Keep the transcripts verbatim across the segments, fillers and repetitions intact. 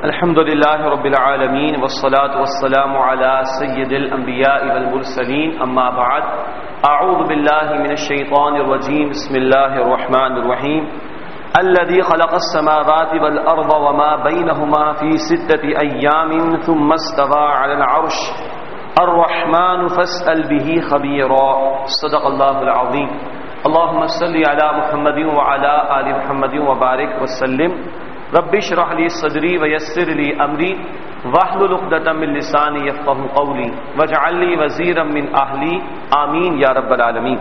الحمد لله رب العالمين والصلاة والسلام على سيد الأنبياء والمرسلين أما بعد أعوذ بالله من الشيطان الرجيم بسم الله الرحمن الرحيم الذي خلق السماوات والأرض وما بينهما في ستة أيام ثم استوى على العرش الرحمن فاسأل به خبيرا صدق الله العظيم اللهم صل على محمد وعلى آل محمد وبارك وسلم رب اشرح لي صدري ويسر لي امري واحلل عقدة من لساني يفقهوا قولي واجعل لي وزيرا من اهلي آمین یا رب العالمین۔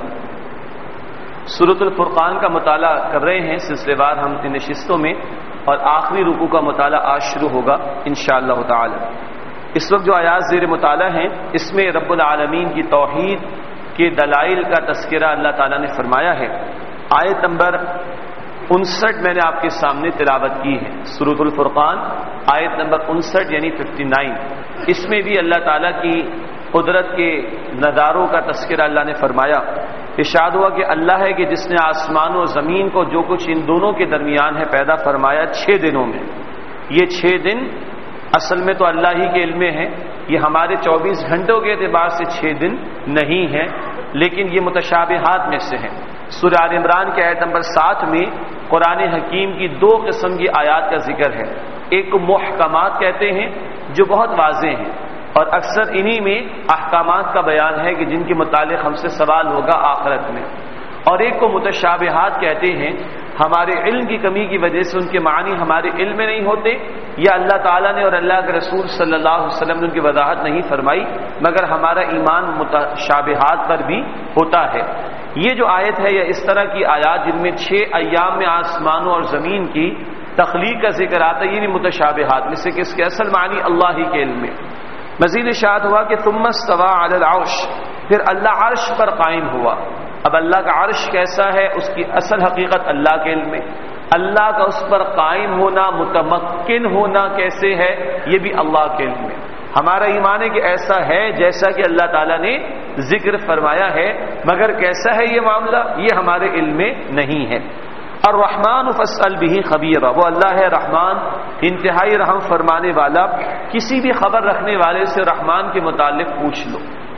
سورۃ الفرقان کا مطالعہ کر رہے ہیں سلسلے وار ہم ان نشستوں میں، اور آخری رکوع کا مطالعہ آج شروع ہوگا انشاءاللہ تعالی۔ اس وقت جو آیات زیر مطالعہ ہیں اس میں رب العالمین کی توحید کے دلائل کا تذکرہ اللہ تعالی نے فرمایا ہے۔ آیت نمبر انسٹھ میں نے آپ کے سامنے تلاوت کی ہے، سورۃ الفرقان آیت نمبر انسٹھ یعنی ففٹی نائن۔ اس میں بھی اللہ تعالیٰ کی قدرت کے نظاروں کا تذکرہ اللہ نے فرمایا۔ ارشاد ہوا کہ اللہ ہے کہ جس نے آسمان و زمین کو جو کچھ ان دونوں کے درمیان ہے پیدا فرمایا چھ دنوں میں۔ یہ چھ دن اصل میں تو اللہ ہی کے علم میں ہے، یہ ہمارے چوبیس گھنٹوں کے اعتبار سے چھ دن نہیں ہیں، لیکن یہ متشابہات میں سے ہیں۔ سورہ آل عمران کے آیت نمبر سات میں قرآن حکیم کی دو قسم کی آیات کا ذکر ہے، ایک کو محکمات کہتے ہیں جو بہت واضح ہیں، اور اکثر انہی میں احکامات کا بیان ہے کہ جن کے متعلق ہم سے سوال ہوگا آخرت میں، اور ایک کو متشابہات کہتے ہیں، ہمارے علم کی کمی کی وجہ سے ان کے معنی ہمارے علم میں نہیں ہوتے، یا اللہ تعالیٰ نے اور اللہ کے رسول صلی اللہ علیہ وسلم نے ان کی وضاحت نہیں فرمائی، مگر ہمارا ایمان متشابہات پر بھی ہوتا ہے۔ یہ جو آیت ہے یا اس طرح کی آیات جن میں چھ ایام میں آسمانوں اور زمین کی تخلیق کا ذکر آتا ہے، یہ بھی متشابہات میں سے کہ اس کے اصل معنی اللہ ہی کے علم میں۔ مزید ارشاد ہوا کہ ثم استوى علی العرش، پھر اللہ عرش پر قائم ہوا۔ اب اللہ کا عرش کیسا ہے اس کی اصل حقیقت اللہ کے علم میں، اللہ کا اس پر قائم ہونا متمکن ہونا کیسے ہے یہ بھی اللہ کے علم میں۔ ہمارا ایمان ہے کہ ایسا ہے جیسا کہ اللہ تعالیٰ نے ذکر فرمایا ہے، مگر کیسا ہے یہ معاملہ یہ ہمارے علم میں نہیں ہے۔ الرحمن فاسأل به خبیرا، وہ اللہ ہے رحمان، انتہائی رحم فرمانے والا، کسی بھی خبر رکھنے والے سے رحمان کے متعلق پوچھ لو۔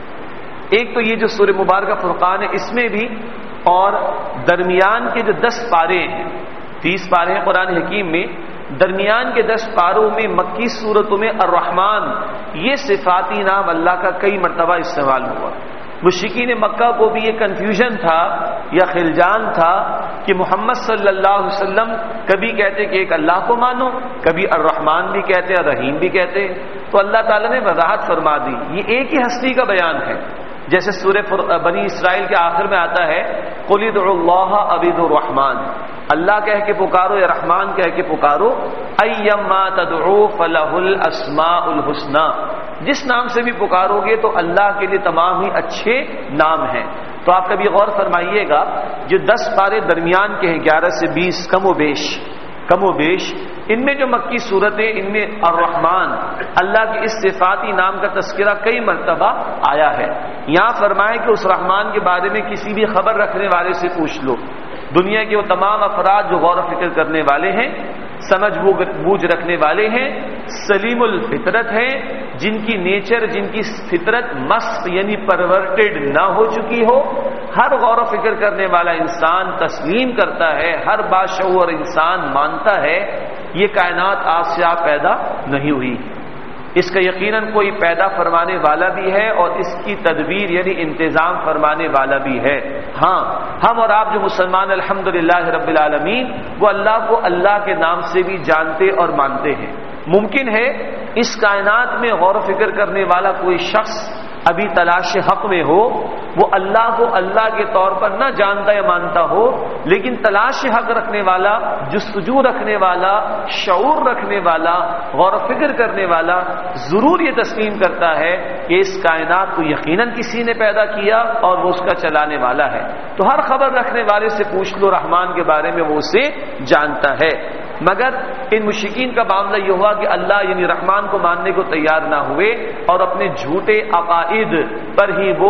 ایک تو یہ جو سورہ مبارکہ فرقان ہے اس میں بھی، اور درمیان کے جو دس پارے ہیں، تیس پارے ہیں قرآن حکیم میں، درمیان کے دس پاروں میں مکی صورتوں میں الرحمن یہ صفاتی نام اللہ کا کئی مرتبہ استعمال ہوا۔ مشرکین مکہ کو بھی یہ کنفیوژن تھا یا خلجان تھا کہ محمد صلی اللہ علیہ وسلم کبھی کہتے کہ ایک اللہ کو مانو، کبھی الرحمن بھی کہتے اور رحیم بھی کہتے، تو اللہ تعالیٰ نے وضاحت فرما دی یہ ایک ہی ہستی کا بیان ہے۔ جیسے سورہ بنی اسرائیل کے آخر میں آتا ہے قل ادعوا اللہ او ادعوا الرحمن، اللہ کہہ کے پکارو یا رحمان کہہ کے پکارو، ایما تدعو فلہ الاسماء الحسنی، جس نام سے بھی پکارو گے تو اللہ کے لیے تمام ہی اچھے نام ہیں۔ تو آپ کبھی غور فرمائیے گا جو دس پارے درمیان کے ہیں گیارہ سے بیس کم و بیش کم و بیش ان میں جو مکی صورتیں ان میں الرحمن اللہ کے اس صفاتی نام کا تذکرہ کئی مرتبہ آیا ہے۔ یہاں فرمائے کہ اس رحمان کے بارے میں کسی بھی خبر رکھنے والے سے پوچھ لو۔ دنیا کے وہ تمام افراد جو غور و فکر کرنے والے ہیں، سمجھ بوجھ رکھنے والے ہیں، سلیم الفطرت ہیں، جن کی نیچر جن کی فطرت مست یعنی پرورٹڈ نہ ہو چکی ہو، ہر غور و فکر کرنے والا انسان تسلیم کرتا ہے، ہر باشعور انسان مانتا ہے یہ کائنات آپ سے آپ پیدا نہیں ہوئی، اس کا یقیناً کوئی پیدا فرمانے والا بھی ہے اور اس کی تدبیر یعنی انتظام فرمانے والا بھی ہے۔ ہاں ہم اور آپ جو مسلمان الحمدللہ رب العالمین وہ اللہ کو اللہ کے نام سے بھی جانتے اور مانتے ہیں۔ ممکن ہے اس کائنات میں غور و فکر کرنے والا کوئی شخص ابھی تلاش حق میں ہو، وہ اللہ کو اللہ کے طور پر نہ جانتا یا مانتا ہو، لیکن تلاش حق رکھنے والا، جستجو رکھنے والا، شعور رکھنے والا، غور و فکر کرنے والا ضرور یہ تسلیم کرتا ہے کہ اس کائنات کو یقیناً کسی نے پیدا کیا اور وہ اس کا چلانے والا ہے۔ تو ہر خبر رکھنے والے سے پوچھ لو رحمان کے بارے میں، وہ اسے جانتا ہے۔ مگر ان مشرکین کا معاملہ یہ ہوا کہ اللہ یعنی رحمان کو ماننے کو تیار نہ ہوئے اور اپنے جھوٹے عقائد پر ہی وہ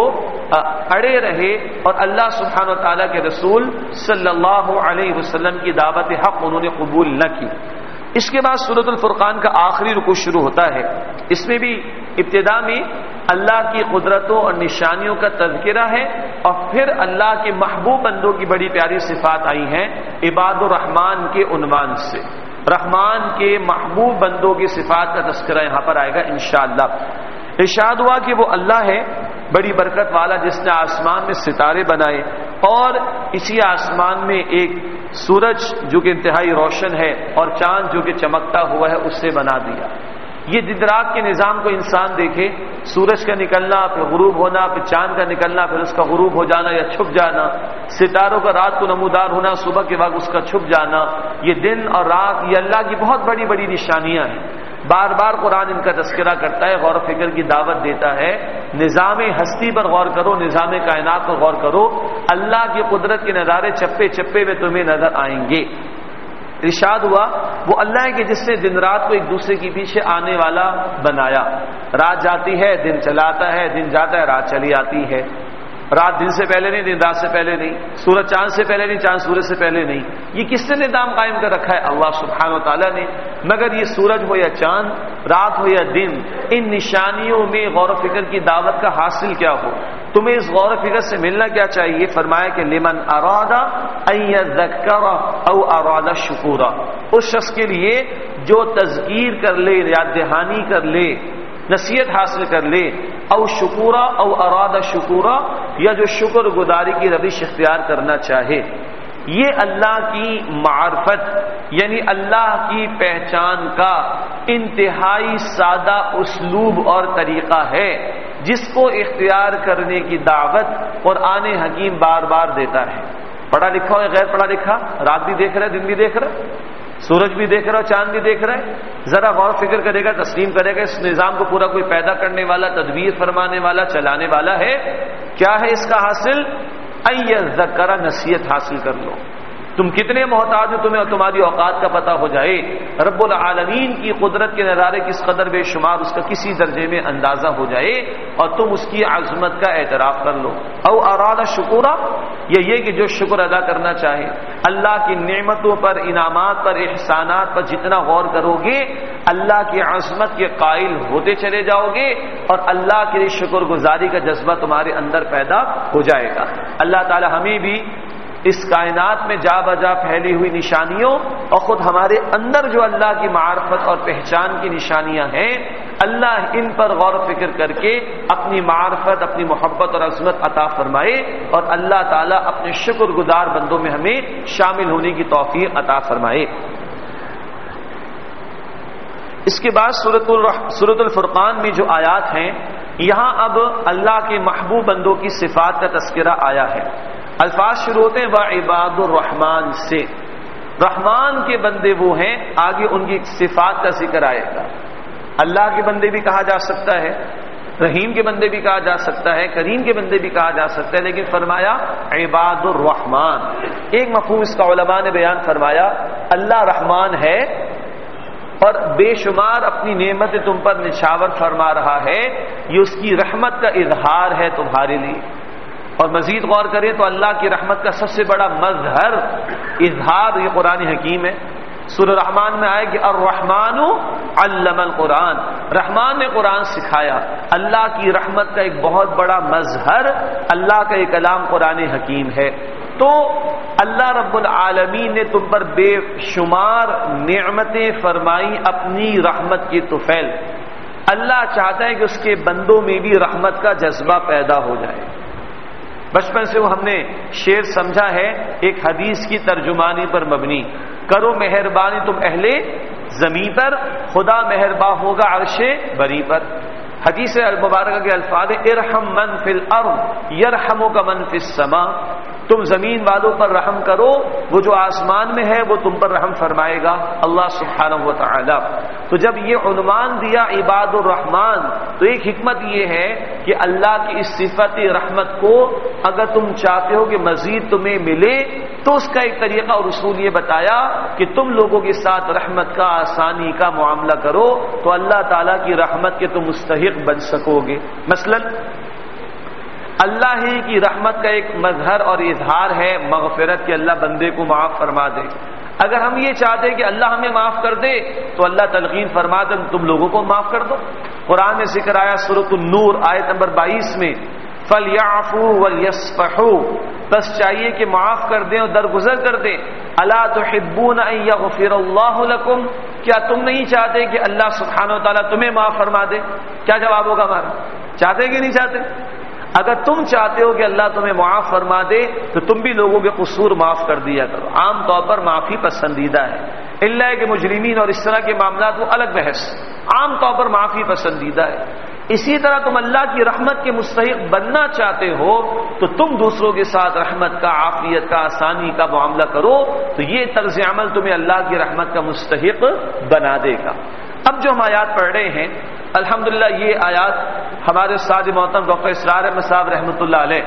اڑے رہے، اور اللہ سبحانہ و تعالیٰ کے رسول صلی اللہ علیہ وسلم کی دعوت حق انہوں نے قبول نہ کی۔ اس کے بعد سورۃ الفرقان کا آخری رکوع شروع ہوتا ہے. اس میں بھی ابتدا میں اللہ کی قدرتوں اور نشانیوں کا تذکرہ ہے اور پھر اللہ کے محبوب بندوں کی بڑی پیاری صفات آئی ہیں عباد الرحمن کے عنوان سے. رحمان کے محبوب بندوں کی صفات کا تذکرہ یہاں پر آئے گا انشاءاللہ. ارشاد ہوا کہ وہ اللہ ہے بڑی برکت والا جس نے آسمان میں ستارے بنائے اور اسی آسمان میں ایک سورج جو کہ انتہائی روشن ہے اور چاند جو کہ چمکتا ہوا ہے اس سے بنا دیا. یہ دن رات کے نظام کو انسان دیکھے، سورج کا نکلنا پھر غروب ہونا پھر چاند کا نکلنا پھر اس کا غروب ہو جانا یا چھپ جانا، ستاروں کا رات کو نمودار ہونا صبح کے وقت اس کا چھپ جانا، یہ دن اور رات یہ اللہ کی بہت بڑی بڑی نشانیاں ہیں. بار بار قرآن ان کا تذکرہ کرتا ہے، غور و فکر کی دعوت دیتا ہے. نظام ہستی پر غور کرو، نظام کائنات پر غور کرو، اللہ کی قدرت کے نظارے چپے چپے میں تمہیں نظر آئیں گے. ارشاد ہوا وہ اللہ ہے کہ جس نے دن رات کو ایک دوسرے کے پیچھے آنے والا بنایا. رات جاتی ہے دن چلا آتا ہے، دن جاتا ہے رات چلی آتی ہے. رات دن سے پہلے نہیں، دن رات سے پہلے نہیں، سورج چاند سے پہلے نہیں، چاند سورج سے پہلے نہیں. یہ کس نے نظام قائم کر رکھا ہے؟ اللہ سبحانہ و تعالیٰ نے. مگر یہ سورج ہو یا چاند، رات ہو یا دن، ان نشانیوں میں غور و فکر کی دعوت کا حاصل کیا ہو؟ تمہیں اس غور و فکر سے ملنا کیا چاہیے؟ فرمایا کہ لمن اراد ان یذکر او اراد شکورا، اس شخص کے لیے جو تذکیر کر لے، یاد دہانی کر لے، نصیحت حاصل کر لے، او شکورا او اراد شکورا، یا جو شکر گزاری کی روش اختیار کرنا چاہے. یہ اللہ کی معرفت یعنی اللہ کی پہچان کا انتہائی سادہ اسلوب اور طریقہ ہے جس کو اختیار کرنے کی دعوت قرآن حکیم بار بار دیتا ہے. پڑھا لکھا ہو یا غیر پڑھا لکھا، رات بھی دیکھ رہا ہے، دن بھی دیکھ رہا ہے، سورج بھی دیکھ رہا ہے، چاند بھی دیکھ رہا ہے، ذرا غور فکر کرے گا، تسلیم کرے گا اس نظام کو پورا کوئی پیدا کرنے والا، تدبیر فرمانے والا، چلانے والا ہے. کیا ہے اس کا حاصل؟ ان یذکر، نصیحت حاصل کر لو. تم کتنے محتاج ہو تمہیں اور تمہاری اوقات کا پتہ ہو جائے. رب العالمین کی قدرت کے نظارے کس قدر بے شمار اس کا کسی درجے میں اندازہ ہو جائے اور تم اس کی عظمت کا اعتراف کر لو. او اراد شکورا، یہ یہ کہ جو شکر ادا کرنا چاہے، اللہ کی نعمتوں پر، انعامات پر، احسانات پر جتنا غور کرو گے اللہ کی عظمت کے قائل ہوتے چلے جاؤ گے اور اللہ کے لیے شکر گزاری کا جذبہ تمہارے اندر پیدا ہو جائے گا. اللہ تعالی ہمیں بھی اس کائنات میں جا بجا پھیلی ہوئی نشانیوں اور خود ہمارے اندر جو اللہ کی معرفت اور پہچان کی نشانیاں ہیں، اللہ ان پر غور و فکر کر کے اپنی معرفت، اپنی محبت اور عظمت عطا فرمائے اور اللہ تعالیٰ اپنے شکر گزار بندوں میں ہمیں شامل ہونے کی توفیق عطا فرمائے. اس کے بعد سورۃ الفرقان میں جو آیات ہیں یہاں اب اللہ کے محبوب بندوں کی صفات کا تذکرہ آیا ہے. الفاظ شروع ہوتے ہیں وعباد الرحمن سے. رحمان کے بندے وہ ہیں، آگے ان کی صفات کا ذکر آئے گا. اللہ کے بندے بھی کہا جا سکتا ہے، رحیم کے بندے بھی کہا جا سکتا ہے، کریم کے بندے بھی کہا جا سکتا ہے، لیکن فرمایا عباد الرحمن. ایک مفہوم اس کا علماء نے بیان فرمایا، اللہ رحمان ہے اور بے شمار اپنی نعمتیں تم پر نچھاور فرما رہا ہے، یہ اس کی رحمت کا اظہار ہے تمہارے لیے. اور مزید غور کریں تو اللہ کی رحمت کا سب سے بڑا مظہر، اظہار یہ قرآن حکیم ہے. سورہ رحمان میں آئے کہ الرحمن علم القرآن، رحمان نے قرآن سکھایا. اللہ کی رحمت کا ایک بہت بڑا مظہر اللہ کا یہ کلام قرآن حکیم ہے. تو اللہ رب العالمین نے تم پر بے شمار نعمتیں فرمائی اپنی رحمت کی طفیل. اللہ چاہتا ہے کہ اس کے بندوں میں بھی رحمت کا جذبہ پیدا ہو جائے. بچپن سے وہ ہم نے شعر سمجھا ہے ایک حدیث کی ترجمانی پر مبنی، کرو مہربانی تم اہل زمین پر، خدا مہرباں ہوگا عرش بری پر. حدیث المبارکہ کے الفاظ ارحم من فی الارض یرحمک من فی السماء، تم زمین والوں پر رحم کرو، وہ جو آسمان میں ہے وہ تم پر رحم فرمائے گا اللہ سبحانہ و تعالی. تو جب یہ عنوان دیا عباد الرحمن تو ایک حکمت یہ ہے کہ اللہ کی اس صفت رحمت کو اگر تم چاہتے ہو کہ مزید تمہیں ملے تو اس کا ایک طریقہ اور اصول یہ بتایا کہ تم لوگوں کے ساتھ رحمت کا، آسانی کا معاملہ کرو تو اللہ تعالیٰ کی رحمت کے تم مستحق بن سکو گے. مثلا اللہ ہی کی رحمت کا ایک مظہر اور اظہار ہے مغفرت، کہ اللہ بندے کو معاف فرما دے. اگر ہم یہ چاہتے کہ اللہ ہمیں معاف کر دے تو اللہ تلقین فرماتا ہے تم لوگوں کو معاف کر دو. قرآن میں ذکر آیا سورۃ النور آیت نمبر بائیس میں فَلْيَعْفُوا وَلْيَصْفَحُوا، بس چاہیے کہ معاف کر دیں اور درگزر کر دیں. أَلَا تُحِبُّونَ أَن يَغْفِرَ اللَّهُ لَكُمْ، کیا تم نہیں چاہتے کہ اللہ سبحانہ و تعالیٰ تمہیں معاف فرما دے؟ کیا جواب ہوگا ہمارا؟ چاہتے کہ نہیں چاہتے؟ اگر تم چاہتے ہو کہ اللہ تمہیں معاف فرما دے تو تم بھی لوگوں کے قصور معاف کر دیا کرو. عام طور پر معافی پسندیدہ ہے، اللہ کہ مجرمین اور اس طرح کے معاملات وہ الگ بحث، عام طور پر معافی پسندیدہ ہے. اسی طرح تم اللہ کی رحمت کے مستحق بننا چاہتے ہو تو تم دوسروں کے ساتھ رحمت کا، عافیت کا، آسانی کا معاملہ کرو، تو یہ طرز عمل تمہیں اللہ کی رحمت کا مستحق بنا دے گا. اب جو ہم آیات پڑھ رہے ہیں الحمدللہ یہ آیات ہمارے استاد محترم ڈاکٹر اسرار احمد صاحب رحمۃ اللہ علیہ،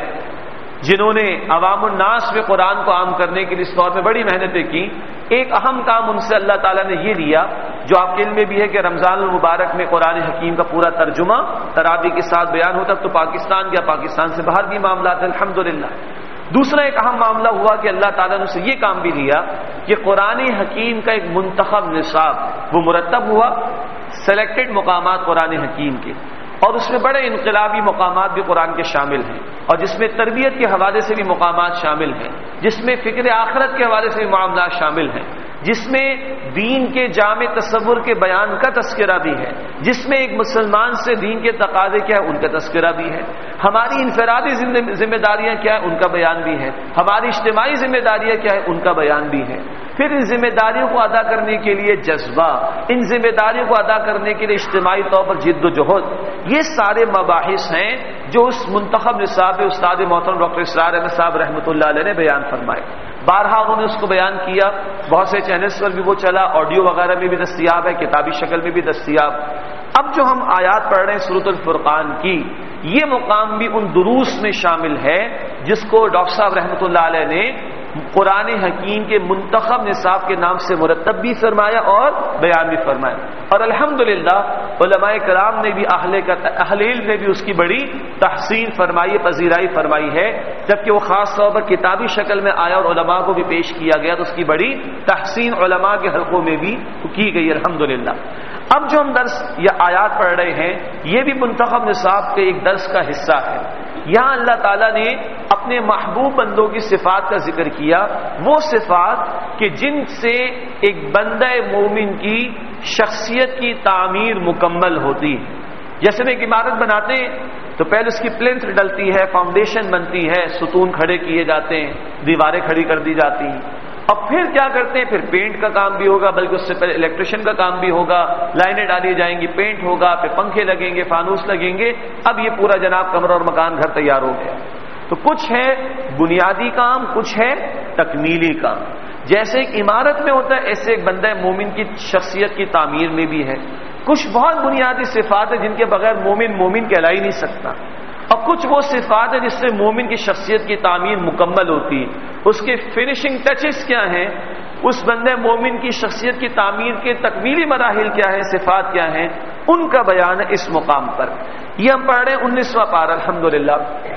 جنہوں نے عوام الناس میں قرآن کو عام کرنے کے لیے اس دور میں بڑی محنتیں کی، ایک اہم کام ان سے اللہ تعالیٰ نے یہ لیا جو آپ کے علم میں بھی ہے کہ رمضان المبارک میں قرآن حکیم کا پورا ترجمہ تراویح کے ساتھ بیان ہوتا. تو پاکستان یا پاکستان سے باہر بھی معاملات ہیں الحمدللہ. دوسرا ایک اہم معاملہ ہوا کہ اللہ تعالیٰ نے اسے یہ کام بھی لیا کہ قرآن حکیم کا ایک منتخب نصاب وہ مرتب ہوا، سلیکٹڈ مقامات قرآن حکیم کے، اور اس میں بڑے انقلابی مقامات بھی قرآن کے شامل ہیں، اور جس میں تربیت کے حوالے سے بھی مقامات شامل ہیں، جس میں فکر آخرت کے حوالے سے بھی معاملات شامل ہیں، جس میں دین کے جامع تصور کے بیان کا تذکرہ بھی ہے، جس میں ایک مسلمان سے دین کے تقاضے کیا ہے ان کا تذکرہ بھی ہے، ہماری انفرادی ذمہ داریاں کیا ہے ان کا بیان بھی ہے، ہماری اجتماعی ذمہ داریاں کیا ہے ان کا بیان بھی ہے. پھر ان ذمہ داریوں کو ادا کرنے کے لیے جذبہ، ان ذمہ داریوں کو ادا کرنے کے لیے اجتماعی طور پر جد و جہد، یہ سارے مباحث ہیں جو اس منتخب نصاب استاد محترم ڈاکٹر اسرار احمد صاحب رحمۃ اللہ علیہ نے بیان فرمائے. بارہا انہوں نے اس کو بیان کیا، بہت سے چینلز پر بھی وہ چلا، آڈیو وغیرہ میں بھی دستیاب ہے، کتابی شکل میں بھی دستیاب. اب جو ہم آیات پڑھ رہے ہیں سورۃ الفرقان کی، یہ مقام بھی ان دروس میں شامل ہے جس کو ڈاکٹر صاحب رحمۃ اللہ علیہ نے قرآن حکیم کے منتخب نصاب کے نام سے مرتب بھی فرمایا اور بیان بھی فرمایا. اور الحمدللہ علماء کرام نے بھی اہل کا اہل علم نے بھی اس کی بڑی تحسین فرمائی، پذیرائی فرمائی ہے، جبکہ وہ خاص طور پر کتابی شکل میں آیا اور علماء کو بھی پیش کیا گیا تو اس کی بڑی تحسین علماء کے حلقوں میں بھی کی گئی الحمدللہ. اب جو ہم درس یا آیات پڑھ رہے ہیں یہ بھی منتخب نصاب کے ایک درس کا حصہ ہے. یہاں اللہ تعالیٰ نے اپنے محبوب بندوں کی صفات کا ذکر کیا، وہ صفات کہ جن سے ایک بندہ مومن کی شخصیت کی تعمیر مکمل ہوتی ہے. جیسے میں ایک عمارت بناتے ہیں تو پہلے اس کی پلنتھ ڈلتی ہے، فاؤنڈیشن بنتی ہے، ستون کھڑے کیے جاتے ہیں، دیواریں کھڑی کر دی جاتی ہیں، اور پھر کیا کرتے ہیں، پھر پینٹ کا کام بھی ہوگا، بلکہ اس سے پہلے الیکٹریشین کا کام بھی ہوگا، لائنیں ڈالی جائیں گی، پینٹ ہوگا، پھر پنکھے لگیں گے، فانوس لگیں گے. اب یہ پورا جناب کمرہ اور مکان گھر تیار ہو گیا. تو کچھ ہے بنیادی کام، کچھ ہے تکمیلی کام. جیسے ایک عمارت میں ہوتا ہے ایسے ایک بندہ مومن کی شخصیت کی تعمیر میں بھی ہے. کچھ بہت بنیادی صفات ہیں جن کے بغیر مومن مومن کہلا ہی نہیں سکتا، اور کچھ وہ صفات ہیں جس سے مومن کی شخصیت کی تعمیر مکمل ہوتی ہے. اس کے فنیشنگ ٹچز کیا ہیں، اس بندے مومن کی شخصیت کی تعمیر کے تکمیلی مراحل کیا ہیں، صفات کیا ہیں، ان کا بیان ہے اس مقام پر. یہ ہم پڑھ رہے ہیں انیسواں پارہ الحمدللہ.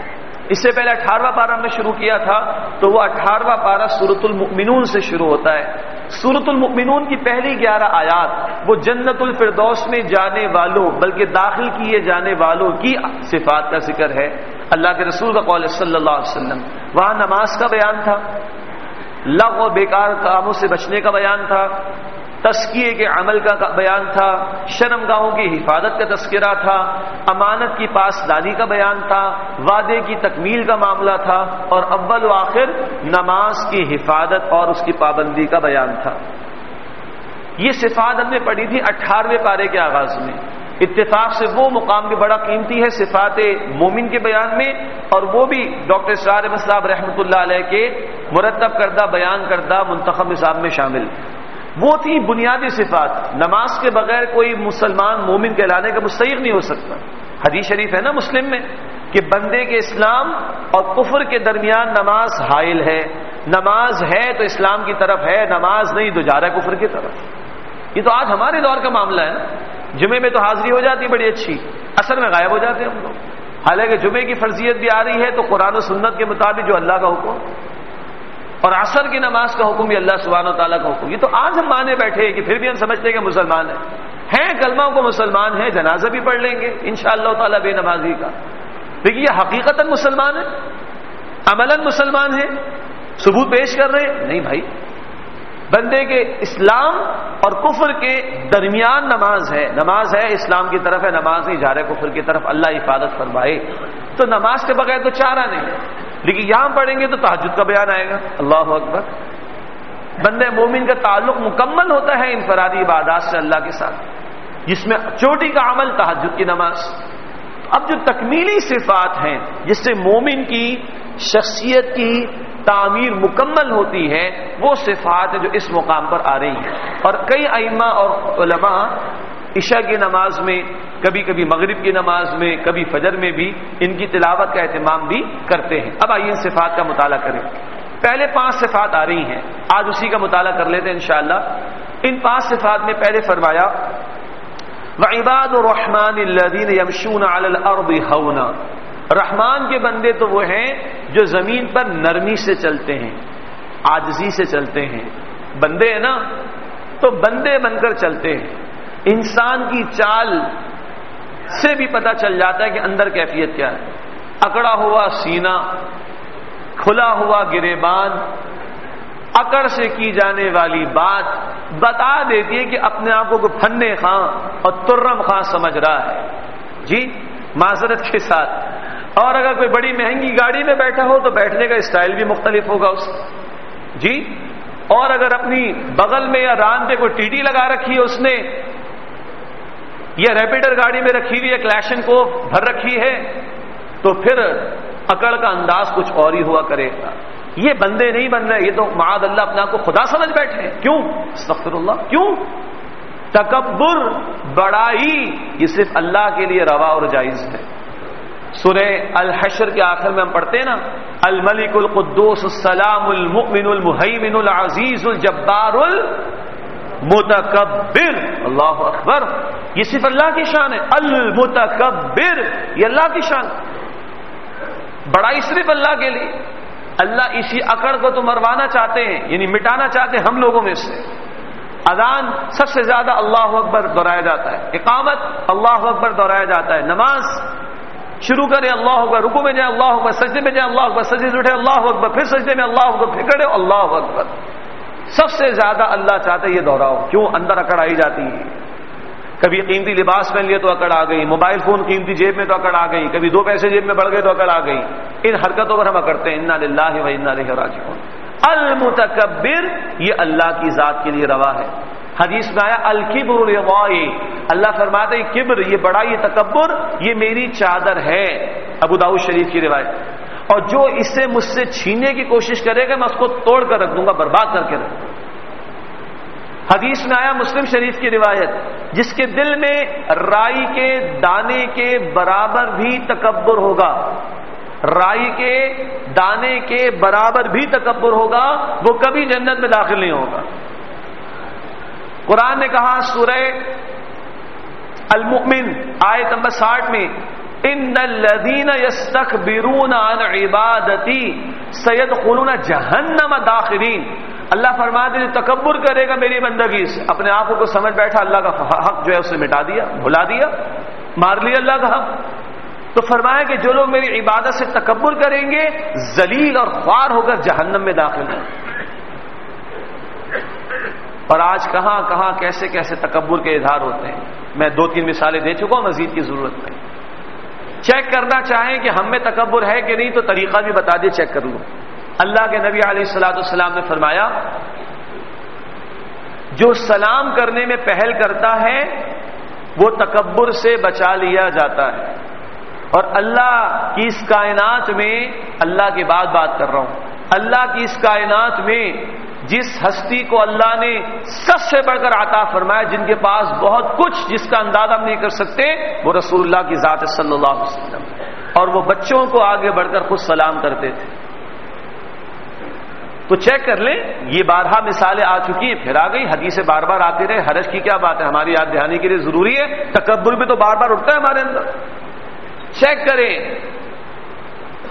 اس سے پہلے اٹھارہواں پارہ میں شروع کیا تھا تو وہ اٹھارہواں پارہ سورۃ المؤمنون سے شروع ہوتا ہے. سورۃ المؤمنون کی پہلی گیارہ آیات وہ جنت الفردوس میں جانے والوں بلکہ داخل کیے جانے والوں کی صفات کا ذکر ہے. اللہ کے رسول کا قول صلی اللہ علیہ وسلم، وہاں نماز کا بیان تھا، لغو و بیکار کاموں سے بچنے کا بیان تھا، تزکیے کے عمل کا بیان تھا، شرمگاہوں کی حفاظت کا تذکرہ تھا، امانت کی پاسداری کا بیان تھا، وعدے کی تکمیل کا معاملہ تھا، اور اول و آخر نماز کی حفاظت اور اس کی پابندی کا بیان تھا. یہ صفات ہم نے پڑھی تھی اٹھارہویں پارے کے آغاز میں. اتفاق سے وہ مقام بھی بڑا قیمتی ہے صفات مومن کے بیان میں، اور وہ بھی ڈاکٹر اسرار احمد صاحب رحمۃ اللہ علیہ کے مرتب کردہ بیان کردہ منتخب نصاب میں شامل. وہ تھی بنیادی صفات. نماز کے بغیر کوئی مسلمان مومن کہلانے کا مستحق نہیں ہو سکتا. حدیث شریف ہے نا مسلم میں کہ بندے کے اسلام اور کفر کے درمیان نماز حائل ہے. نماز ہے تو اسلام کی طرف ہے، نماز نہیں تو جا رہا ہے کفر کی طرف. یہ تو آج ہمارے دور کا معاملہ ہے نا. جمعے میں تو حاضری ہو جاتی بڑی اچھی، اثر میں غائب ہو جاتے ہیں ہم لوگ. حالانکہ جمعے کی فرضیت بھی آ رہی ہے تو قرآن و سنت کے مطابق جو اللہ کا حکم. اور عصر کی نماز کا حکم بھی اللہ سبحانہ و تعالیٰ کا حکم. یہ تو آج ہم مانے بیٹھے کہ پھر بھی ہم سمجھتے ہیں کہ مسلمان ہیں ہیں کلمہ کو مسلمان ہیں, جنازہ بھی پڑھ لیں گے انشاءاللہ تعالیٰ بے نمازی کا, لیکن یہ حقیقتاً مسلمان ہے, عملاً مسلمان ہے, ثبوت پیش کر رہے ہیں؟ نہیں بھائی, بندے کے اسلام اور کفر کے درمیان نماز ہے. نماز ہے اسلام کی طرف ہے, نماز نہیں جا رہے کفر کی طرف, اللہ حفاظت فرمائے. تو نماز کے بغیر تو چارہ نہیں, لیکن یہاں پڑھیں گے تو تہجد کا بیان آئے گا. اللہ اکبر. بندے مومن کا تعلق مکمل ہوتا ہے انفرادی عبادات سے اللہ کے ساتھ, جس میں چوٹی کا عمل تہجد کی نماز. اب جو تکمیلی صفات ہیں جس سے مومن کی شخصیت کی تعمیر مکمل ہوتی ہے, وہ صفات جو اس مقام پر آ رہی ہیں. اور کئی ائمہ اور علماء عشاء کی نماز میں, کبھی کبھی مغرب کی نماز میں, کبھی فجر میں بھی ان کی تلاوت کا اہتمام بھی کرتے ہیں. اب آئیے ان صفات کا مطالعہ کریں. پہلے پانچ صفات آ رہی ہیں, آج اسی کا مطالعہ کر لیتے ہیں انشاءاللہ. ان پانچ صفات میں پہلے فرمایا وَعِبَادُ الرَّحْمَنِ الَّذِينَ يَمْشُونَ عَلَى الْأَرْضِ هَوْنًا. رحمان کے بندے تو وہ ہیں جو زمین پر نرمی سے چلتے ہیں, عاجزی سے چلتے ہیں. بندے ہیں نا, تو بندے بن کر چلتے ہیں. انسان کی چال سے بھی پتہ چل جاتا ہے کہ اندر کیفیت کیا ہے. اکڑا ہوا سینہ, کھلا ہوا گریبان, اکڑ سے کی جانے والی بات بتا دیتی ہے کہ اپنے آپ کو پھنے خاں اور ترم خاں سمجھ رہا ہے. جی معذرت کے ساتھ. اور اگر کوئی بڑی مہنگی گاڑی میں بیٹھا ہو تو بیٹھنے کا اسٹائل بھی مختلف ہوگا اس جی. اور اگر اپنی بغل میں یا ران پہ کوئی ٹی ٹی لگا رکھی ہے اس نے, یا ریپیڈر گاڑی میں رکھی ہوئی ہے, کلیشن کو بھر رکھی ہے, تو پھر اکڑ کا انداز کچھ اور ہی ہوا کرے گا. یہ بندے نہیں بن رہے, یہ تو معاذ اللہ اپنے آپ کو خدا سمجھ بیٹھے ہیں. کیوں؟ استغفر اللہ. کیوں؟ تکبر, بڑائی, یہ صرف اللہ کے لیے روا اور جائز ہے. سورہ الحشر کے آخر میں ہم پڑھتے ہیں نا, الملک القدوس السلام المؤمن المہیمن العزیز الجبار المتکبر. اللہ اکبر. یہ صرف اللہ کی شان ہے, المتکبر, یہ اللہ کی شان. بڑائی صرف اللہ کے لیے. اللہ اسی اکڑ کو تو مروانا چاہتے ہیں, یعنی مٹانا چاہتے ہیں ہم لوگوں میں سے. اذان سب سے زیادہ اللہ اکبر دہرایا جاتا ہے, اقامت اللہ اکبر دہرایا جاتا ہے, نماز شروع کرے اللہ اکبر, رکوع میں جائے اللہ اکبر, سجدے میں جائے اللہ اکبر, سجدے سے اٹھے اللہ اکبر, پھر سجدے میں اللہ اکبر, پھر کھڑے اللہ اکبر. سب سے زیادہ اللہ چاہتے یہ دہراؤ. کیوں؟ اندر اکڑ آئی جاتی ہے. کبھی قیمتی لباس پہن لیے تو اکڑ آ گئی, موبائل فون قیمتی جیب میں تو اکڑ آ گئی, کبھی دو پیسے جیب میں بڑھ گئے تو اکڑ آ گئی. ان حرکتوں پر ہم اکڑتے ہیں. انا للہ و انا الیہ راجعون. المتکبر, یہ اللہ کی ذات کے لیے روا ہے. حدیث میں آیا الکبر رضائی, اللہ فرماتے ہیں کبر, یہ بڑا, یہ تکبر, یہ میری چادر ہے. ابو داؤد شریف کی روایت. اور جو اسے مجھ سے چھیننے کی کوشش کرے گا میں اس کو توڑ کر رکھ دوں گا, برباد کر کے رکھ دوں گا. حدیث میں آیا مسلم شریف کی روایت, جس کے دل میں رائی کے دانے کے برابر بھی تکبر ہوگا, رائی کے دانے کے برابر بھی تکبر ہوگا, وہ کبھی جنت میں داخل نہیں ہوگا. قرآن نے کہا سورہ المؤمن آیت نمبر ساٹھ میں, ان الذین یستکبرون عن عبادتی سیدخلون جہنم داخرین. اللہ فرماتے ہیں جو تکبر کرے گا میری بندگی سے, اپنے آپ کو سمجھ بیٹھا اللہ کا حق جو ہے اسے مٹا دیا, بھلا دیا, مار لیا اللہ کا حق. تو فرمایا کہ جو لوگ میری عبادت سے تکبر کریں گے ذلیل اور خوار ہو کر جہنم میں داخل ہوں. اور آج کہاں کہاں کیسے کیسے تکبر کے اظہار ہوتے ہیں. میں دو تین مثالیں دے چکا ہوں, مزید کی ضرورت نہیں. چیک کرنا چاہیں کہ ہم میں تکبر ہے کہ نہیں تو طریقہ بھی بتا دے, چیک کر لوں. اللہ کے نبی علیہ الصلوۃ والسلام نے فرمایا جو سلام کرنے میں پہل کرتا ہے وہ تکبر سے بچا لیا جاتا ہے. اور اللہ کی اس کائنات میں, اللہ کی بات بات کر رہا ہوں, اللہ کی اس کائنات میں جس ہستی کو اللہ نے سب سے بڑھ کر عطا فرمایا, جن کے پاس بہت کچھ جس کا اندازہ ہم نہیں کر سکتے, وہ رسول اللہ کی ذات صلی اللہ علیہ وسلم. اور وہ بچوں کو آگے بڑھ کر خود سلام کرتے تھے. تو چیک کر لیں, یہ بارہا مثالیں آ چکی ہیں, پھر آ گئی حدیثیں بار بار آتی رہے, حرج کی کیا بات ہے, ہماری یاد دہانی کے لیے ضروری ہے. تکبر بھی تو بار بار اٹھتا ہے ہمارے اندر. چیک کریں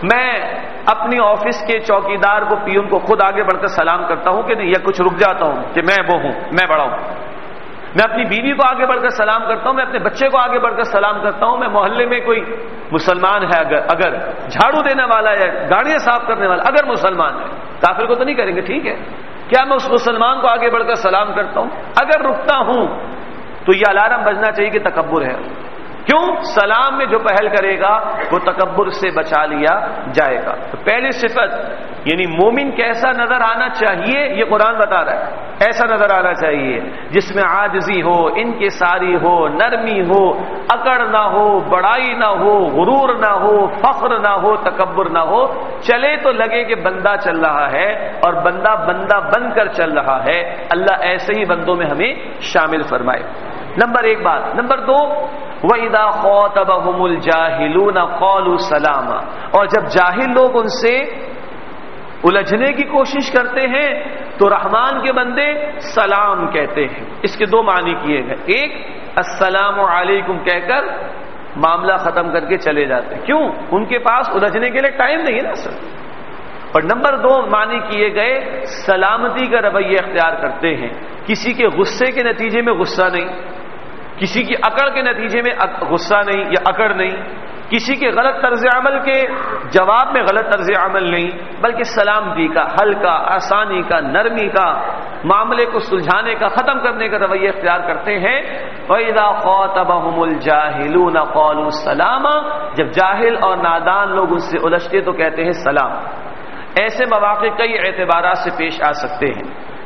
میں اپنی آفس کے چوکیدار کو پیون کو خود آگے بڑھ کر سلام کرتا ہوں کہ نہیں، یا کچھ رک جاتا ہوں کہ میں وہ ہوں، میں بڑا ہوں؟ میں اپنی بیوی کو آگے بڑھ کر سلام کرتا ہوں، میں اپنے بچے کو آگے بڑھ کر سلام کرتا ہوں، میں محلے میں کوئی مسلمان ہے اگر اگر جھاڑو دینے والا ہے، گاڑیاں صاف کرنے والا اگر مسلمان ہے، کافر کو تو نہیں کریں گے، ٹھیک ہے، کیا میں اس مسلمان کو آگے بڑھ کر سلام کرتا ہوں؟ اگر رکتا ہوں تو یہ الارم بجنا چاہیے کہ تکبر ہے۔ کیوں؟ سلام میں جو پہل کرے گا وہ تکبر سے بچا لیا جائے گا۔ تو پہلی صفت یعنی مومن کیسا نظر آنا چاہیے یہ قرآن بتا رہا ہے، ایسا نظر آنا چاہیے جس میں عاجزی ہو، انکساری ہو، نرمی ہو، اکڑ نہ ہو، بڑائی نہ ہو، غرور نہ ہو، فخر نہ ہو، تکبر نہ ہو، چلے تو لگے کہ بندہ چل رہا ہے اور بندہ بندہ بن کر چل رہا ہے۔ اللہ ایسے ہی بندوں میں ہمیں شامل فرمائے۔ نمبر ایک بات۔ نمبر دو، وَإِذَا خَاطَبَهُمُ الْجَاهِلُونَ قَالُوا سَلَامًا، اور جب جاہل لوگ ان سے الجھنے کی کوشش کرتے ہیں تو رحمان کے بندے سلام کہتے ہیں۔ اس کے دو معنی کیے گئے، ایک السلام علیکم کہہ کر معاملہ ختم کر کے چلے جاتے ہیں، کیوں؟ ان کے پاس الجھنے کے لیے ٹائم نہیں ہے نا سر۔ اور نمبر دو معنی کیے گئے سلامتی کا رویہ اختیار کرتے ہیں، کسی کے غصے کے نتیجے میں غصہ نہیں، کسی کی اکڑ کے نتیجے میں غصہ نہیں یا اکڑ نہیں، کسی کے غلط طرز عمل کے جواب میں غلط طرز عمل نہیں، بلکہ سلامتی کا، حل کا، آسانی کا، نرمی کا، معاملے کو سلجھانے کا، ختم کرنے کا رویہ اختیار کرتے ہیں۔ وَإِذَا خَاطَبَهُمُ الْجَاهِلُونَ قَالُوا سَلَامًا، جب جاہل اور نادان لوگ ان سے الجھتے تو کہتے ہیں سلام۔ ایسے مواقع کئی اعتبارات سے پیش آ سکتے ہیں۔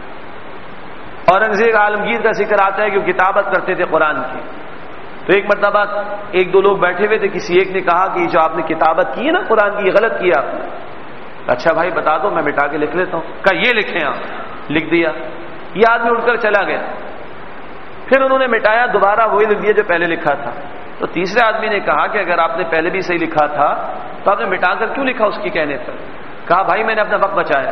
اورنگزیب عالمگیر کا ذکر آتا ہے کہ وہ کتابت کرتے تھے قرآن کی، تو ایک مرتبہ ایک دو لوگ بیٹھے ہوئے تھے، کسی ایک نے کہا کہ جو آپ نے کتابت کی ہے نا قرآن کی، یہ غلط کیا آپ نے۔ اچھا بھائی بتا دو، میں مٹا کے لکھ لیتا ہوں۔ کہا یہ لکھیں آپ، لکھ دیا۔ یہ آدمی اٹھ کر چلا گیا، پھر انہوں نے مٹایا، دوبارہ وہی لکھ دیا جو پہلے لکھا تھا۔ تو تیسرے آدمی نے کہا کہ اگر آپ نے پہلے بھی صحیح لکھا تھا تو آپ نے مٹا کر کیوں لکھا اس کی کہنے پر؟ کہا بھائی میں نے اپنا وقت بچایا،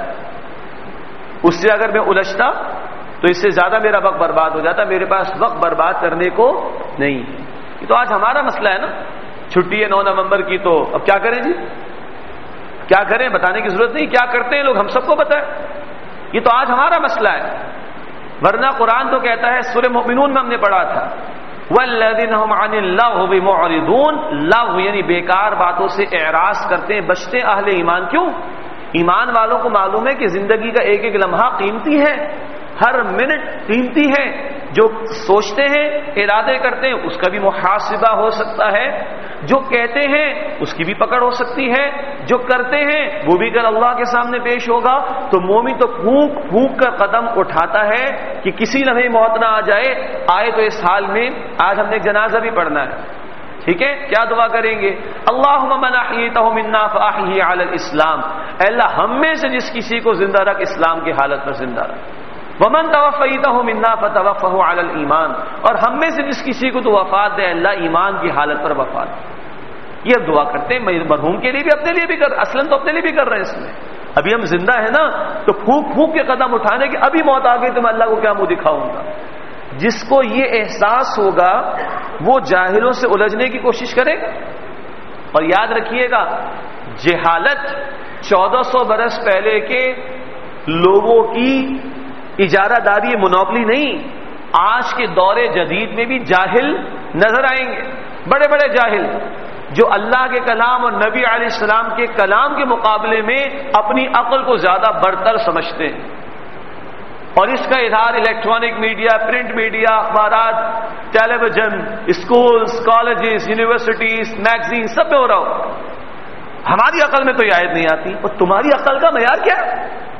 اس سے اگر میں الجھتا تو اس سے زیادہ میرا وقت برباد ہو جاتا، میرے پاس وقت برباد کرنے کو نہیں۔ یہ تو آج ہمارا مسئلہ ہے نا، چھٹی ہے نو نومبر کی، تو اب کیا کریں جی، کیا کریں، بتانے کی ضرورت نہیں، کیا کرتے ہیں لوگ ہم سب کو پتہ ہے۔ یہ تو آج ہمارا مسئلہ ہے، ورنہ قرآن تو کہتا ہے، سورہ مومنون میں ہم نے پڑھا تھا، وَالَّذِينَ هُمْ عَنِ اللَّغْوِ مُعْرِضُونَ، لغو یعنی بیکار باتوں سے اعراض کرتے ہیں، بچتے ہیں اہل ایمان۔ کیوں؟ ایمان والوں کو معلوم ہے کہ زندگی کا ایک ایک لمحہ قیمتی ہے، ہر منٹ قیمتی ہے، جو سوچتے ہیں، ارادے کرتے ہیں، اس کا بھی محاسبہ ہو سکتا ہے، جو کہتے ہیں اس کی بھی پکڑ ہو سکتی ہے، جو کرتے ہیں وہ بھی کل اللہ کے سامنے پیش ہوگا۔ تو مومن تو پھونک پھونک کر قدم اٹھاتا ہے کہ کسی لمحے موت نہ آ جائے، آئے تو اس حال میں۔ آج ہم نے ایک جنازہ بھی پڑھنا ہے، ٹھیک ہے، کیا دعا کریں گے؟ اللہم من احییتہ منا فاحیہ علی الاسلام، اے اللہ ہم میں سے جس کسی کو زندہ رکھ اسلام کی حالت پر زندہ رکھ، ومن توفیتہ منا فتوفہ علی الایمان، اور ہم میں سے جس کسی کو تو وفات دے اللہ ایمان کی حالت پر وفات۔ یہ دعا کرتے ہیں مرحوم کے لیے بھی، اپنے لیے بھی کر، اصلاً تو اپنے لیے بھی کر رہے ہیں اس میں۔ ابھی ہم زندہ ہیں نا، تو پھونک پھونک کے قدم اٹھانے کے، ابھی موت آ گئی تو میں اللہ کو کیا منہ دکھاؤں گا۔ جس کو یہ احساس ہوگا وہ جاہلوں سے الجھنے کی کوشش کرے گا۔ اور یاد رکھیے گا، جہالت چودہ سو برس پہلے کے لوگوں کی اجارہ داری منوپلی نہیں، آج کے دور جدید میں بھی جاہل نظر آئیں گے، بڑے بڑے جاہل جو اللہ کے کلام اور نبی علیہ السلام کے کلام کے مقابلے میں اپنی عقل کو زیادہ برتر سمجھتے ہیں۔ اور اس کا اظہار الیکٹرانک میڈیا، پرنٹ میڈیا، اخبارات، television, schools, colleges, universities, magazine سب میں ہو رہا ہو۔ ہماری عقل میں تو یہ آیت نہیں آتی، اور تمہاری عقل کا معیار کیا ہے؟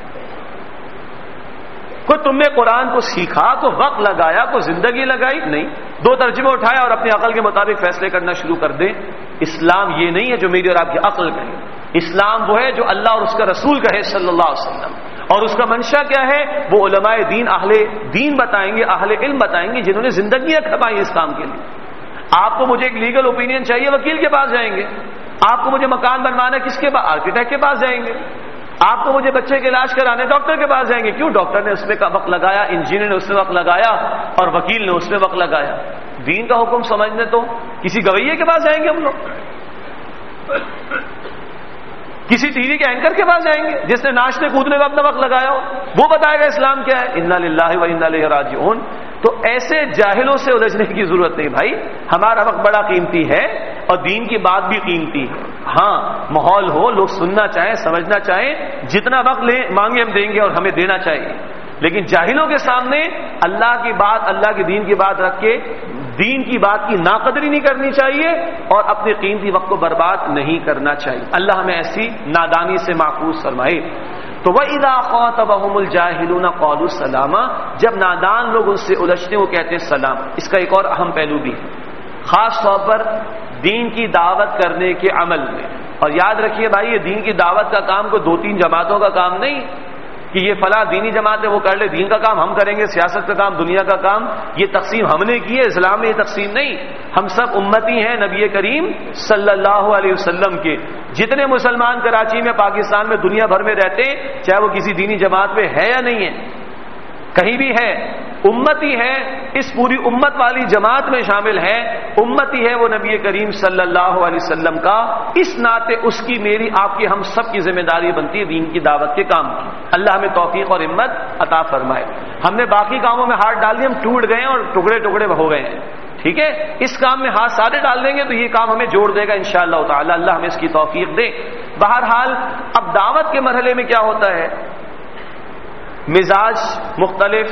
کوئی تم نے قرآن کو سیکھا، کو وقت لگایا، کو زندگی لگائی؟ نہیں، دو ترجمے اٹھایا اور اپنی عقل کے مطابق فیصلے کرنا شروع کر دیں۔ اسلام یہ نہیں ہے جو میری اور آپ کی عقل کہے، اسلام وہ ہے جو اللہ اور اس کا رسول کہے صلی اللہ علیہ وسلم۔ اور اس کا منشا کیا ہے؟ وہ علماء دین، اہل دین بتائیں گے، اہل علم بتائیں گے، جنہوں نے زندگیاں کھپائی اس کام کے لیے۔ آپ کو مجھے ایک لیگل اوپینین چاہیے، وکیل کے پاس جائیں گے۔ آپ کو مجھے مکان بنوانا کس کے پاس؟ آرکیٹیکٹ کے پاس جائیں گے۔ آپ کو مجھے بچے کے علاج کرانے ڈاکٹر کے پاس جائیں گے۔ کیوں؟ ڈاکٹر نے اس میں وقت لگایا، انجینئر نے اس میں وقت لگایا، اور وکیل نے اس میں وقت لگایا۔ دین کا حکم سمجھنے تو کسی گویے کے پاس جائیں گے ہم لوگ؟ کسی ٹی وی کے اینکر کے پاس جائیں گے جس نے ناچنے کودنے کا اپنا وقت لگایا ہو، وہ بتائے گا اسلام کیا ہے؟ انا للہ و انا الیہ راجعون۔ تو ایسے جاہلوں سے الجھنے کی ضرورت نہیں بھائی، ہمارا وقت بڑا قیمتی ہے اور دین کی بات بھی قیمتی ہے۔ ہاں ماحول ہو، لوگ سننا چاہیں، سمجھنا چاہیں، جتنا وقت لیں مانگے ہم دیں گے اور ہمیں دینا چاہیے، لیکن جاہلوں کے سامنے اللہ کی بات، اللہ کے دین کی بات رکھ کے دین کی بات کی ناقدری نہیں کرنی چاہیے اور اپنے قیمتی وقت کو برباد نہیں کرنا چاہیے۔ اللہ ہمیں ایسی نادانی سے محفوظ فرمائے۔ تو وَإِذَا خَاطَبَهُمُ الْجَاهِلُونَ قَالُوا سَلَامًا، جب نادان لوگ ان سے الجھتے وہ کہتے ہیں سلام۔ اس کا ایک اور اہم پہلو بھی ہے، خاص طور پر دین کی دعوت کرنے کے عمل میں۔ اور یاد رکھیے بھائی، یہ دین کی دعوت کا کام کوئی دو تین جماعتوں کا کام نہیں کہ یہ فلاں دینی جماعت ہے وہ کر لے، دین کا کام ہم کریں گے، سیاست کا کام، دنیا کا کام، یہ تقسیم ہم نے کی ہے، اسلام میں یہ تقسیم نہیں۔ ہم سب امتی ہیں نبی کریم صلی اللہ علیہ وسلم کے۔ جتنے مسلمان کراچی میں، پاکستان میں، دنیا بھر میں رہتے ہیں، چاہے وہ کسی دینی جماعت میں ہے یا نہیں ہے، کہیں بھی ہے، امتی ہے، اس پوری امت والی جماعت میں شامل ہے، امتی ہے وہ نبی کریم صلی اللہ علیہ وسلم کا۔ اس ناطے اس کی، میری، آپ کی، ہم سب کی ذمہ داری بنتی ہے دین کی دعوت کے کام کی۔ اللہ ہمیں توفیق اور ہمت عطا فرمائے۔ ہم نے باقی کاموں میں ہاتھ ڈال دیے، ہم ٹوٹ گئے ہیں اور ٹکڑے ٹکڑے ہو گئے ہیں، ٹھیک ہے؟ اس کام میں ہاتھ سارے ڈال دیں گے تو یہ کام ہمیں جوڑ دے گا انشاءاللہ تعالی۔ اللہ ہمیں اس کی توفیق دے۔ بہرحال اب دعوت کے مرحلے میں کیا ہوتا ہے، مزاج مختلف،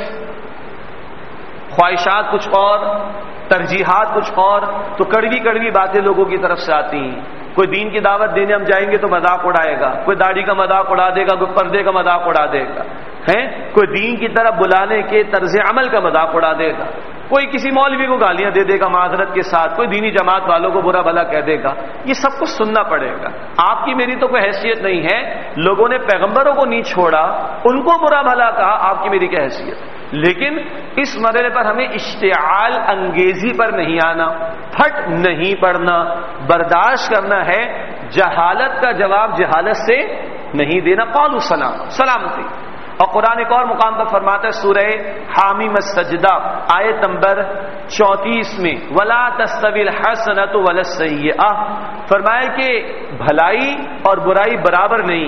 خواہشات کچھ اور، ترجیحات کچھ اور، تو کڑوی کڑوی باتیں لوگوں کی طرف سے آتی ہیں۔ کوئی دین کی دعوت دینے ہم جائیں گے تو مذاق اڑائے گا، کوئی داڑھی کا مذاق اڑا دے گا، کوئی پردے کا مذاق اڑا دے گا، ہیں کوئی دین کی طرف بلانے کے طرز عمل کا مذاق اڑا دے گا، کوئی کسی مولوی کو گالیاں دے دے گا معذرت کے ساتھ، کوئی دینی جماعت والوں کو برا بھلا کہہ دے گا۔ یہ سب کچھ سننا پڑے گا۔ آپ کی میری تو کوئی حیثیت نہیں ہے، لوگوں نے پیغمبروں کو نہیں چھوڑا، ان کو برا بھلا کہا، آپ کی میری کیا حیثیت؟ لیکن اس مرحلے پر ہمیں اشتعال انگیزی پر نہیں آنا، پھٹ نہیں پڑنا، برداشت کرنا ہے، جہالت کا جواب جہالت سے نہیں دینا۔ قالوا سلام، سلامتی۔ اور قرآن ایک اور مقام پر فرماتا ہے سورہ حامیم السجدہ آیت نمبر چونتیس میں، وَلَا تَسْتَوِي الْحَسَنَةُ وَلَا السَّيِّئَةُ، فرمایا کہ بھلائی اور برائی برابر نہیں،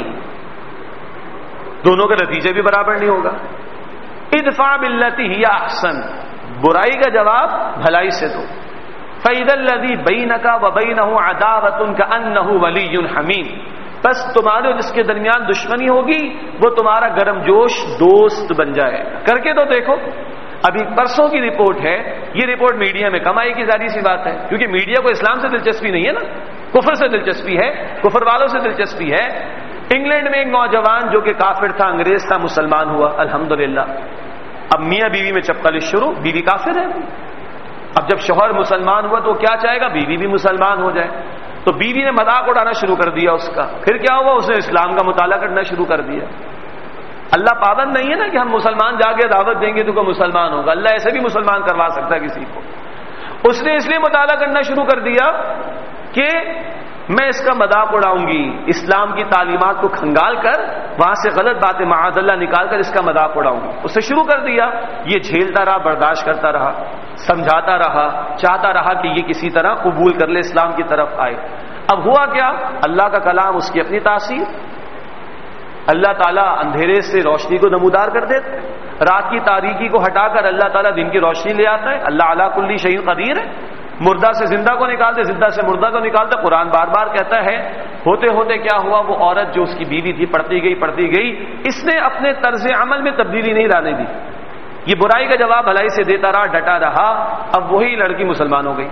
دونوں کا نتیجہ بھی برابر نہیں ہوگا۔ ادفع باللتی ہی احسن، برائی کا جواب بھلائی سے دو۔ فَإِذَا الَّذِي بَيْنَكَ وَبَيْنَهُ عَدَاوَةٌ كَأَنَّهُ وَلِيٌّ حَمِيمٌ، بس تمہارے جس کے درمیان دشمنی ہوگی وہ تمہارا گرم جوش دوست بن جائے گا۔ کر کے تو دیکھو، ابھی پرسوں کی رپورٹ ہے، یہ رپورٹ میڈیا میں کم آئی کی ظاہری سی بات ہے، کیونکہ میڈیا کو اسلام سے دلچسپی نہیں ہے نا، کفر سے دلچسپی ہے، کفر والوں سے دلچسپی ہے۔ انگلینڈ میں ایک نوجوان جو کہ کافر تھا، انگریز تھا، مسلمان ہوا الحمدللہ۔ اب میاں بیوی میں چپکلش شروع، بیوی کافر ہے، اب جب شوہر مسلمان ہوا تو کیا چاہے گا، بیوی بھی مسلمان ہو جائے، تو بیوی نے مذاق اڑانا شروع کر دیا اس کا۔ پھر کیا ہوا، اس نے اسلام کا مطالعہ کرنا شروع کر دیا۔ اللہ پابند نہیں ہے نا کہ ہم مسلمان جا کے دعوت دیں گے تو کوئی مسلمان ہوگا، اللہ ایسے بھی مسلمان کروا سکتا ہے کسی کو۔ اس نے اس لیے مطالعہ کرنا شروع کر دیا کہ میں اس کا مذاق اڑاؤں گی، اسلام کی تعلیمات کو کھنگال کر وہاں سے غلط باتیں معاذ اللہ نکال کر اس کا مذاق اڑاؤں گی۔ اس نے شروع کر دیا، یہ جھیلتا رہا، برداشت کرتا رہا، سمجھاتا رہا، چاہتا رہا کہ یہ کسی طرح قبول کر لے، اسلام کی طرف آئے۔ اب ہوا کیا، اللہ کا کلام اس کی اپنی تاثیر، اللہ تعالیٰ اندھیرے سے روشنی کو نمودار کر دیتا ہے، رات کی تاریکی کو ہٹا کر اللہ تعالیٰ دن کی روشنی لے آتا ہے، اللہ علی کل شیء قدیر ہے، مردہ سے زندہ کو نکالتے، زندہ سے مردہ کو نکالتا۔ قرآن بار بار کہتا ہے، ہوتے ہوتے کیا ہوا، وہ عورت جو اس کی بیوی تھی پڑھتی گئی پڑھتی گئی، اس نے اپنے طرز عمل میں تبدیلی نہیں لانے دی، یہ برائی کا جواب بھلائی سے دیتا رہا، ڈٹا رہا، اب وہی لڑکی مسلمان ہو گئی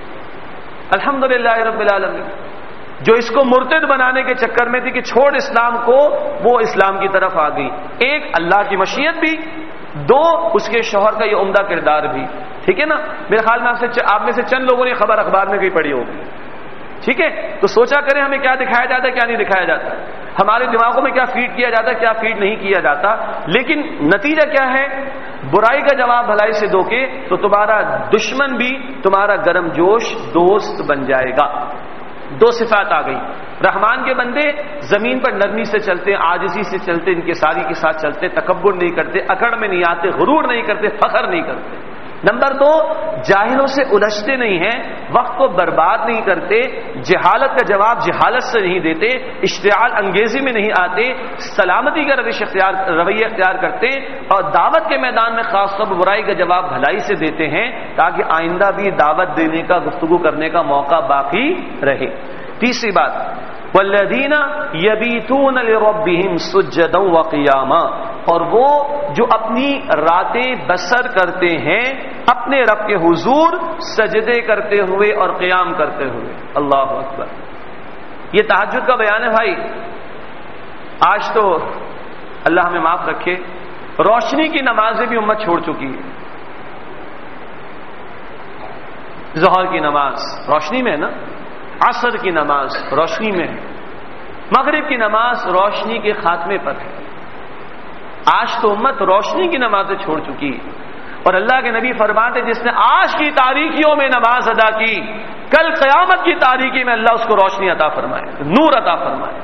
الحمدللہ رب العالمین۔ جو اس کو مرتد بنانے کے چکر میں تھی کہ چھوڑ اسلام کو، وہ اسلام کی طرف آ گئی۔ ایک اللہ کی مشیت بھی، دو اس کے شوہر کا یہ عمدہ کردار بھی، ٹھیک ہے نا۔ میرے خیال میں آپ سے آپ میں سے چند لوگوں نے خبر اخبار میں کہیں پڑھی ہوگی، ٹھیک ہے؟ تو سوچا کریں ہمیں کیا دکھایا جاتا ہے، کیا نہیں دکھایا جاتا، ہمارے دماغوں میں کیا فیڈ کیا جاتا ہے، کیا فیڈ نہیں کیا جاتا۔ لیکن نتیجہ کیا ہے، برائی کا جواب بھلائی سے دو گے تو تمہارا دشمن بھی تمہارا گرم جوش دوست بن جائے گا۔ دو صفات آ گئی، رحمان کے بندے زمین پر نرمی سے چلتے، عاجزی سے چلتے، انکساری کے ساتھ چلتے، تکبر نہیں کرتے، اکڑ میں نہیں آتے، غرور نہیں کرتے، فخر نہیں کرتے، نمبر دو، جاہلوں سے الجھتے نہیں ہیں، وقت کو برباد نہیں کرتے، جہالت کا جواب جہالت سے نہیں دیتے، اشتعال انگیزی میں نہیں آتے، سلامتی کا روش اختیار رویہ اختیار کرتے، اور دعوت کے میدان میں خاص طور پر برائی کا جواب بھلائی سے دیتے ہیں تاکہ آئندہ بھی دعوت دینے کا، گفتگو کرنے کا موقع باقی رہے۔ تیسری بات، والذین یبیتون لربہم سجدا وقیاما، اور وہ جو اپنی راتیں بسر کرتے ہیں اپنے رب کے حضور سجدے کرتے ہوئے اور قیام کرتے ہوئے۔ اللہ اکبر، یہ تہجد کا بیان ہے بھائی۔ آج تو اللہ ہمیں معاف رکھے، روشنی کی نمازیں بھی امت چھوڑ چکی ہے۔ ظہر کی نماز روشنی میں ہے نا، عصر کی نماز روشنی میں ہے، مغرب کی نماز روشنی کے خاتمے پر ہے۔ آج تو امت روشنی کی نمازیں چھوڑ چکی ہے، اور اللہ کے نبی فرماتے جس نے آج کی تاریکیوں میں نماز ادا کی، کل قیامت کی تاریکی میں اللہ اس کو روشنی عطا فرمائے، نور عطا فرمائے۔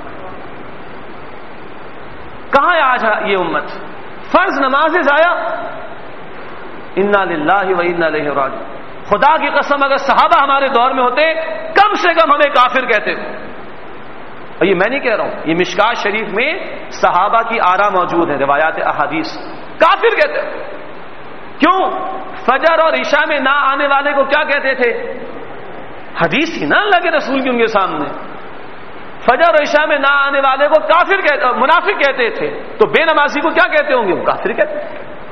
کہاں ہے آج یہ امت؟ فرض نمازیں ضائع، انا للہ و انا الیہ راجعون۔ خدا کی قسم اگر صحابہ ہمارے دور میں ہوتے کم سے کم ہمیں کافر کہتے ہو، اور یہ میں نہیں کہہ رہا ہوں، یہ مشکات شریف میں صحابہ کی آرا موجود ہے، روایات احادیث، کافر کہتے ہو۔ کیوں؟ فجر اور عشاء میں نہ آنے والے کو کیا کہتے تھے؟ حدیث تھی نا اللہ کے رسول کی ان کے سامنے، فجر اور عشاء میں نہ آنے والے کو کافر کہتے، منافق کہتے تھے، تو بے نمازی کو کیا کہتے ہوں گے؟ وہ کافر کہتے ہیں۔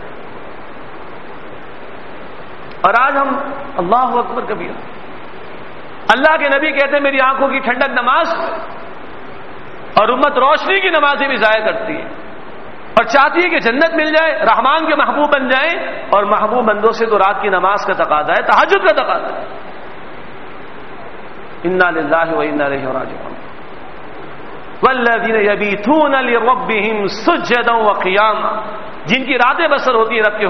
اور آج ہم اللہ اکبر کبیر، اللہ کے نبی کہتے ہیں میری آنکھوں کی ٹھنڈک نماز، اور امت روشنی کی نمازیں بھی ضائع کرتی ہے اور چاہتی ہے کہ جنت مل جائے، رحمان کے محبوب بن جائیں، اور محبوب بندوں سے تو رات کی نماز کا تقاضا ہے، تہجد کا تقاضا ہے۔ انا للہ و انا الیہ راجعون۔ والذین یبیتون لربہم سجدا وقیاما، جن کی راتیں بسر ہوتی ہے رب کے